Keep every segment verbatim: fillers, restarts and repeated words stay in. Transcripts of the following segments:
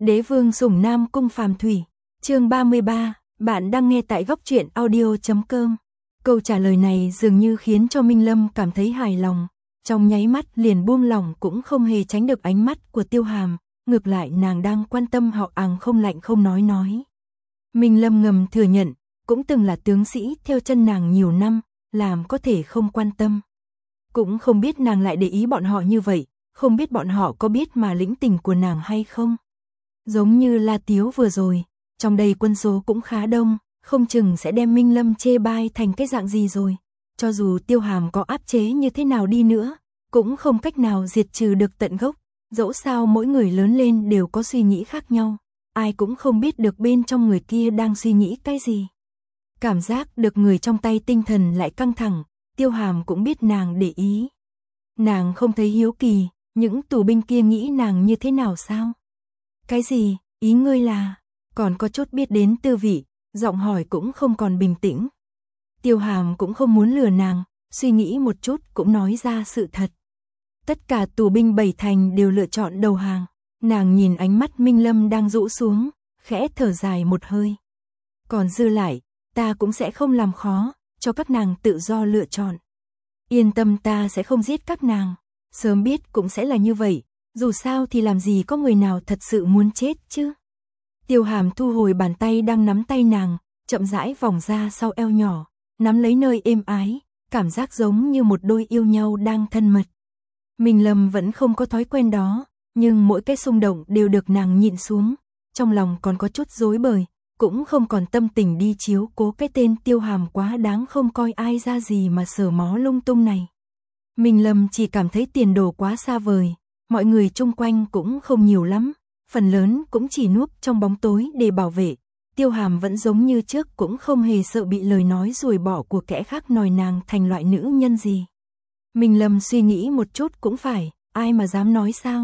Đế vương sủng Nam Cung Phàm Thủy, chương ba mươi ba, bạn đang nghe tại góc truyện audio chấm com. Câu trả lời này dường như khiến cho Minh Lâm cảm thấy hài lòng, trong nháy mắt liền buông lỏng, cũng không hề tránh được ánh mắt của Tiêu Hàm, ngược lại nàng đang quan tâm họ àng không lạnh không nói nói. Minh Lâm ngầm thừa nhận, cũng từng là tướng sĩ theo chân nàng nhiều năm, làm có thể không quan tâm. Cũng không biết nàng lại để ý bọn họ như vậy, không biết bọn họ có biết mà lĩnh tình của nàng hay không. Giống như La Tiếu vừa rồi, trong đây quân số cũng khá đông, không chừng sẽ đem Minh Lâm chê bai thành cái dạng gì rồi. Cho dù Tiêu Hàm có áp chế như thế nào đi nữa, cũng không cách nào diệt trừ được tận gốc. Dẫu sao mỗi người lớn lên đều có suy nghĩ khác nhau, ai cũng không biết được bên trong người kia đang suy nghĩ cái gì. Cảm giác được người trong tay tinh thần lại căng thẳng, Tiêu Hàm cũng biết nàng để ý. Nàng không thấy hiếu kỳ, những tù binh kia nghĩ nàng như thế nào sao? Cái gì, ý ngươi là, còn có chút biết đến tư vị, giọng hỏi cũng không còn bình tĩnh. Tiêu Hàm cũng không muốn lừa nàng, suy nghĩ một chút cũng nói ra sự thật. Tất cả tù binh bảy thành đều lựa chọn đầu hàng. Nàng nhìn ánh mắt Minh Lâm đang rũ xuống, khẽ thở dài một hơi. Còn dư lại, ta cũng sẽ không làm khó, cho các nàng tự do lựa chọn. Yên tâm, ta sẽ không giết các nàng. Sớm biết cũng sẽ là như vậy, dù sao thì làm gì có người nào thật sự muốn chết chứ. Tiêu Hàm thu hồi bàn tay đang nắm tay nàng, chậm rãi vòng ra sau eo nhỏ, nắm lấy nơi êm ái, cảm giác giống như một đôi yêu nhau đang thân mật. Minh Lâm vẫn không có thói quen đó, nhưng mỗi cái xung động đều được nàng nhịn xuống, trong lòng còn có chút rối bời, cũng không còn tâm tình đi chiếu cố cái tên Tiêu Hàm quá đáng không coi ai ra gì mà sờ mó lung tung này. Minh Lâm chỉ cảm thấy tiền đồ quá xa vời, mọi người chung quanh cũng không nhiều lắm, phần lớn cũng chỉ núp trong bóng tối để bảo vệ. Tiêu Hàm vẫn giống như trước, cũng không hề sợ bị lời nói ruồi bỏ của kẻ khác nói nàng thành loại nữ nhân gì. Minh Lâm suy nghĩ một chút cũng phải, ai mà dám nói sao.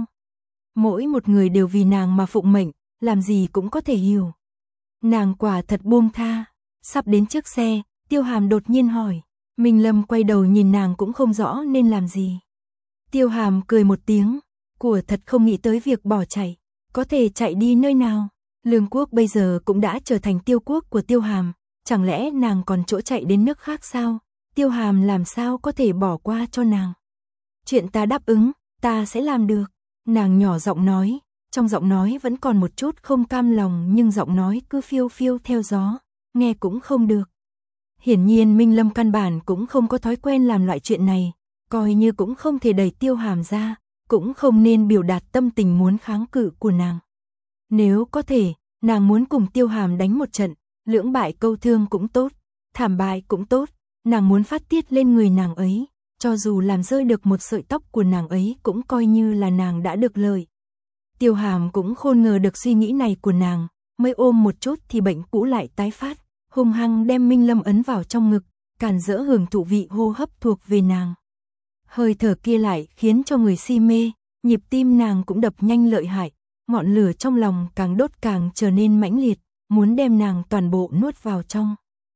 Mỗi một người đều vì nàng mà phụng mệnh, làm gì cũng có thể hiểu. Nàng quả thật buông tha. Sắp đến trước xe, Tiêu Hàm đột nhiên hỏi. Minh Lâm quay đầu nhìn nàng cũng không rõ nên làm gì. Tiêu Hàm cười một tiếng, của thật không nghĩ tới việc bỏ chạy. Có thể chạy đi nơi nào? Lương quốc bây giờ cũng đã trở thành tiêu quốc của Tiêu Hàm, chẳng lẽ nàng còn chỗ chạy đến nước khác sao? Tiêu Hàm làm sao có thể bỏ qua cho nàng. Chuyện ta đáp ứng, ta sẽ làm được. Nàng nhỏ giọng nói, trong giọng nói vẫn còn một chút không cam lòng, nhưng giọng nói cứ phiêu phiêu theo gió, nghe cũng không được. Hiển nhiên Minh Lâm căn bản cũng không có thói quen làm loại chuyện này, coi như cũng không thể đẩy Tiêu Hàm ra, cũng không nên biểu đạt tâm tình muốn kháng cự của nàng. Nếu có thể, nàng muốn cùng Tiêu Hàm đánh một trận, lưỡng bại câu thương cũng tốt, thảm bại cũng tốt, nàng muốn phát tiết lên người nàng ấy, cho dù làm rơi được một sợi tóc của nàng ấy cũng coi như là nàng đã được lợi. Tiêu Hàm cũng khôn ngờ được suy nghĩ này của nàng, mới ôm một chút thì bệnh cũ lại tái phát, hung hăng đem Minh Lâm ấn vào trong ngực, càn rỡ hưởng thụ vị hô hấp thuộc về nàng. Hơi thở kia lại khiến cho người si mê, nhịp tim nàng cũng đập nhanh lợi hại, ngọn lửa trong lòng càng đốt càng trở nên mãnh liệt, muốn đem nàng toàn bộ nuốt vào trong.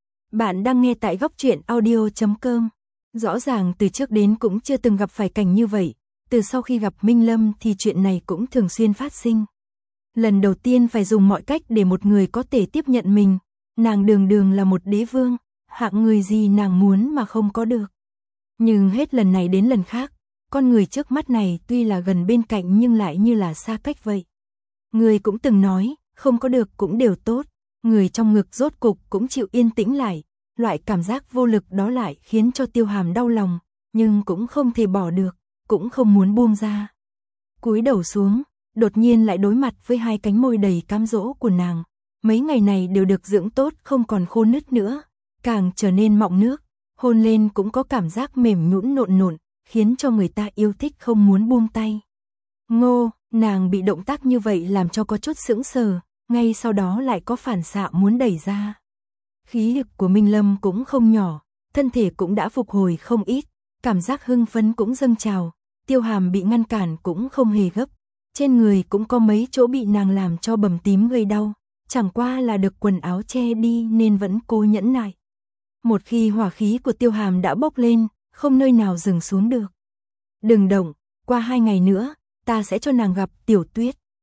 Bạn đang nghe tại góc truyện audio chấm com. Rõ ràng từ trước đến cũng chưa từng gặp phải cảnh như vậy, từ sau khi gặp Minh Lâm thì chuyện này cũng thường xuyên phát sinh. Lần đầu tiên phải dùng mọi cách để một người có thể tiếp nhận mình, nàng đường đường là một đế vương, hạng người gì nàng muốn mà không có được. Nhưng hết lần này đến lần khác, con người trước mắt này tuy là gần bên cạnh nhưng lại như là xa cách vậy. Người cũng từng nói, không có được cũng đều tốt, người trong ngực rốt cục cũng chịu yên tĩnh lại, loại cảm giác vô lực đó lại khiến cho Tiêu Hàm đau lòng, nhưng cũng không thể bỏ được, cũng không muốn buông ra. Cúi đầu xuống, đột nhiên lại đối mặt với hai cánh môi đầy cám dỗ của nàng, mấy ngày này đều được dưỡng tốt, không còn khô nứt nữa, càng trở nên mọng nước, hôn lên cũng có cảm giác mềm nhũn nộn nộn, khiến cho người ta yêu thích không muốn buông tay. Ngô, nàng bị động tác như vậy làm cho có chút sững sờ, ngay sau đó lại có phản xạ muốn đẩy ra. Khí lực của Minh Lâm cũng không nhỏ, thân thể cũng đã phục hồi không ít, cảm giác hưng phấn cũng dâng trào. Tiêu Hàm bị ngăn cản cũng không hề gấp, trên người cũng có mấy chỗ bị nàng làm cho bầm tím gây đau, chẳng qua là được quần áo che đi nên vẫn cố nhẫn nại. Một khi hỏa khí của Tiêu Hàm đã bốc lên, không nơi nào dừng xuống được. Đừng động, qua hai ngày nữa, ta sẽ cho nàng gặp Tiểu Tuyết.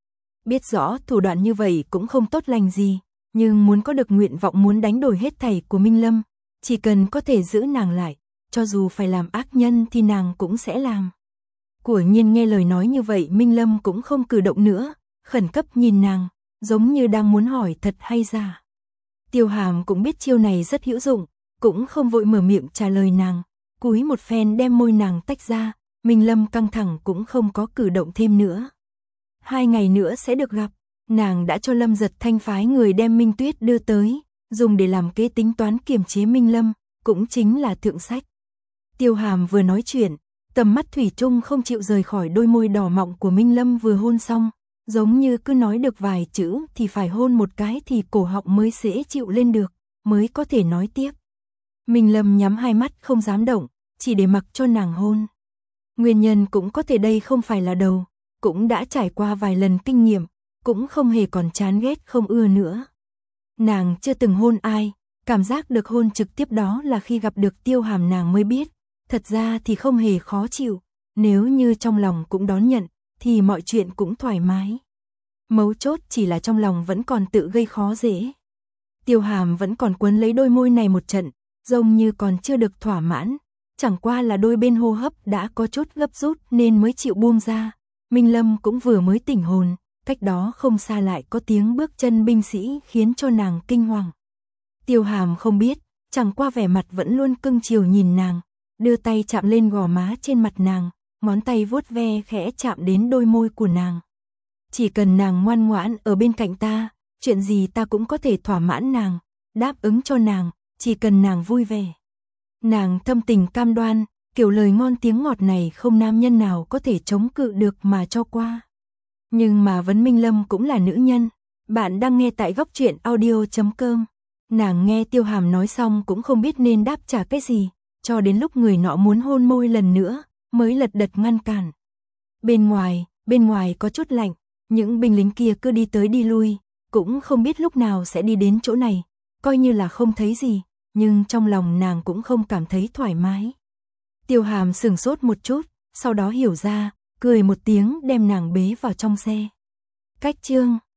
Biết rõ thủ đoạn như vậy cũng không tốt lành gì, nhưng muốn có được nguyện vọng muốn đánh đổi hết thảy của Minh Lâm, chỉ cần có thể giữ nàng lại, cho dù phải làm ác nhân thì nàng cũng sẽ làm. Của nhiên nghe lời nói như vậy Minh Lâm cũng không cử động nữa, khẩn cấp nhìn nàng, giống như đang muốn hỏi thật hay giả. Tiêu Hàm cũng biết chiêu này rất hữu dụng, cũng không vội mở miệng trả lời nàng, cúi một phen đem môi nàng tách ra, Minh Lâm căng thẳng cũng không có cử động thêm nữa. Hai ngày nữa sẽ được gặp, nàng đã cho Lâm Giật Thanh phái người đem Minh Tuyết đưa tới, dùng để làm kế tính toán kiềm chế Minh Lâm, cũng chính là thượng sách. Tiêu Hàm vừa nói chuyện, tầm mắt thủy chung không chịu rời khỏi đôi môi đỏ mọng của Minh Lâm vừa hôn xong, giống như cứ nói được vài chữ thì phải hôn một cái thì cổ họng mới dễ chịu lên được, mới có thể nói tiếp. Minh Lâm nhắm hai mắt không dám động, chỉ để mặc cho nàng hôn. Nguyên nhân cũng có thể đây không phải là đầu, cũng đã trải qua vài lần kinh nghiệm, cũng không hề còn chán ghét không ưa nữa. Nàng chưa từng hôn ai, cảm giác được hôn trực tiếp đó là khi gặp được Tiêu Hàm nàng mới biết, thật ra thì không hề khó chịu, nếu như trong lòng cũng đón nhận, thì mọi chuyện cũng thoải mái. Mấu chốt chỉ là trong lòng vẫn còn tự gây khó dễ. Tiêu Hàm vẫn còn quấn lấy đôi môi này một trận, giống như còn chưa được thỏa mãn, chẳng qua là đôi bên hô hấp đã có chút gấp rút nên mới chịu buông ra. Minh Lâm cũng vừa mới tỉnh hồn, cách đó không xa lại có tiếng bước chân binh sĩ khiến cho nàng kinh hoàng. Tiêu Hàm không biết, chẳng qua vẻ mặt vẫn luôn cưng chiều nhìn nàng, đưa tay chạm lên gò má trên mặt nàng, ngón tay vuốt ve khẽ chạm đến đôi môi của nàng. Chỉ cần nàng ngoan ngoãn ở bên cạnh ta, chuyện gì ta cũng có thể thỏa mãn nàng, đáp ứng cho nàng, chỉ cần nàng vui vẻ. Nàng thâm tình cam đoan, kiểu lời ngon tiếng ngọt này không nam nhân nào có thể chống cự được mà cho qua. Nhưng mà vấn Minh Lâm cũng là nữ nhân. Bạn đang nghe tại góc truyện audio chấm com. Nàng nghe Tiêu Hàm nói xong cũng không biết nên đáp trả cái gì, cho đến lúc người nọ muốn hôn môi lần nữa, mới lật đật ngăn cản. Bên ngoài, bên ngoài có chút lạnh, những binh lính kia cứ đi tới đi lui, cũng không biết lúc nào sẽ đi đến chỗ này, coi như là không thấy gì, nhưng trong lòng nàng cũng không cảm thấy thoải mái. Tiêu Hàm sửng sốt một chút, sau đó hiểu ra, cười một tiếng đem nàng bế vào trong xe. Cách chương